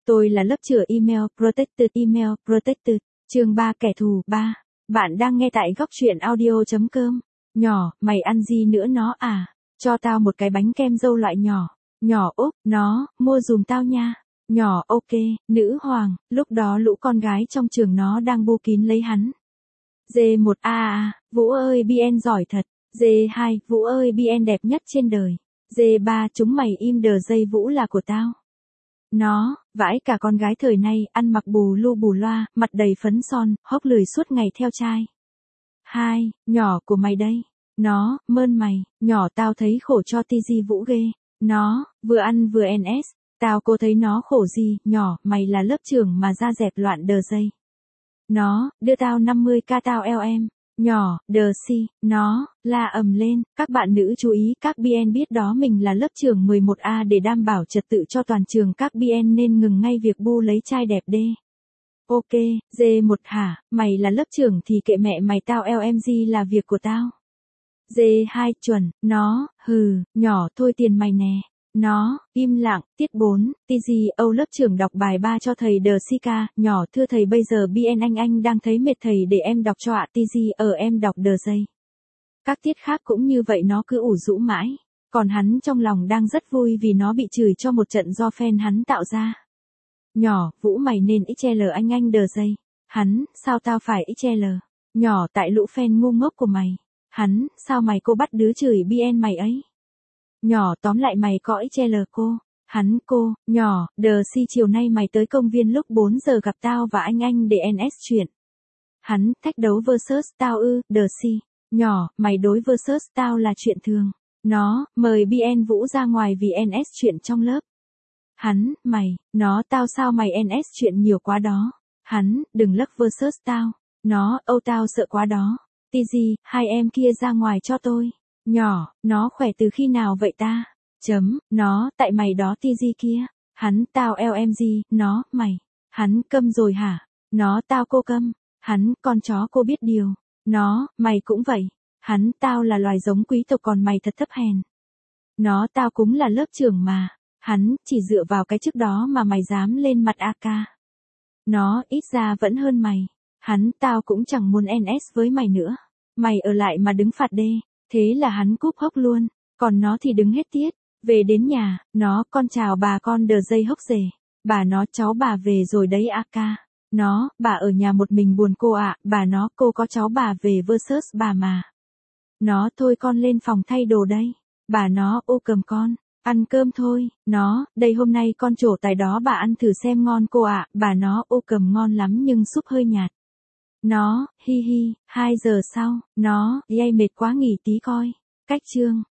Tôi là lớp trưởng email protected. Chương 3 kẻ thù 3. Bạn đang nghe tại góc truyện audio.com. Nhỏ, mày ăn gì nữa nó à? Cho tao một cái bánh kem dâu loại nhỏ. Nhỏ úp, nó, mua dùm tao nha. Nhỏ ok, nữ hoàng, lúc đó lũ con gái trong trường nó đang bu kín lấy hắn. D1A, Vũ ơi BN giỏi thật. D2, Vũ ơi BN đẹp nhất trên đời. D3, chúng mày im đờ dây Vũ là của tao. Nó, vãi cả con gái thời nay, ăn mặc bù lu bù loa, mặt đầy phấn son, hốc lười suốt ngày theo trai. 2, nhỏ của mày đây. Nó, mơn mày, nhỏ tao thấy khổ cho TG Vũ ghê. Nó, vừa ăn vừa NS. Tao cô thấy nó khổ gì, nhỏ, mày là lớp trưởng mà ra dẹp loạn đờ dây. Nó, đưa tao 50k tao eo em. Nhỏ, đờ si, nó, la ầm lên, các bạn nữ chú ý, các BN biết đó mình là lớp trưởng 11A để đảm bảo trật tự cho toàn trường, các BN nên ngừng ngay việc bu lấy trai đẹp đê. Ok, D1 hả, mày là lớp trưởng thì kệ mẹ mày, tao LMG là việc của tao. D2 chuẩn, nó, nhỏ thôi tiền mày nè. Nó, im lặng, tiết 4, TG, Âu lớp trưởng đọc bài 3 cho thầy đờ Sika, nhỏ thưa thầy bây giờ BN anh đang thấy mệt thầy để em đọc cho ạ TG, em đọc đờ dây. Các tiết khác cũng như vậy nó cứ ủ rũ mãi, còn hắn trong lòng đang rất vui vì nó bị chửi cho một trận do fan hắn tạo ra. Nhỏ, Vũ mày nên XL anh đờ dây. Hắn, sao tao phải XL? Nhỏ tại lũ fan ngu ngốc của mày. Hắn, sao mày cô bắt đứa chửi BN mày ấy? Nhỏ tóm lại mày có XL cô. Hắn cô, nhỏ, đờ si chiều nay mày tới công viên lúc 4 giờ gặp tao và anh để NS chuyện. Hắn, thách đấu versus tao đờ si. Nhỏ, mày đối versus tao là chuyện thường. Nó, mời BN Vũ ra ngoài vì NS chuyện trong lớp. Hắn, mày, nó tao sao mày NS chuyện nhiều quá đó. Hắn, đừng lắc versus tao. Nó, tao sợ quá đó. TG, hai em kia ra ngoài cho tôi. Nhỏ, nó khỏe từ khi nào vậy ta? Nó, tại mày đó TG kia. Hắn, tao LMG, nó, mày. Hắn, câm rồi hả? Nó, tao cô câm. Hắn, con chó cô biết điều. Nó, mày cũng vậy. Hắn, tao là loài giống quý tộc còn mày thật thấp hèn. Nó, tao cũng là lớp trưởng mà. Hắn, chỉ dựa vào cái chức đó mà mày dám lên mặt AK. Nó, ít ra vẫn hơn mày. Hắn, tao cũng chẳng muốn NS với mày nữa. Mày ở lại mà đứng phạt đê. Thế là hắn cúp hốc luôn. Còn nó thì đứng hết tiết. Về đến nhà, nó, con chào bà con đờ dây hốc rể. Bà nó, cháu bà về rồi đấy AK. Nó, bà ở nhà một mình buồn cô ạ. Bà nó, cô có cháu bà về versus bà mà. Nó, thôi con lên phòng thay đồ đây. Bà nó, cầm con. Ăn cơm thôi. Nó, đây hôm nay con trổ tài đó bà ăn thử xem ngon cô ạ. Bà nó, cầm ngon lắm nhưng súp hơi nhạt. Nó, hi hi, 2 giờ sau, nó, yay mệt quá nghỉ tí coi. Cách chương.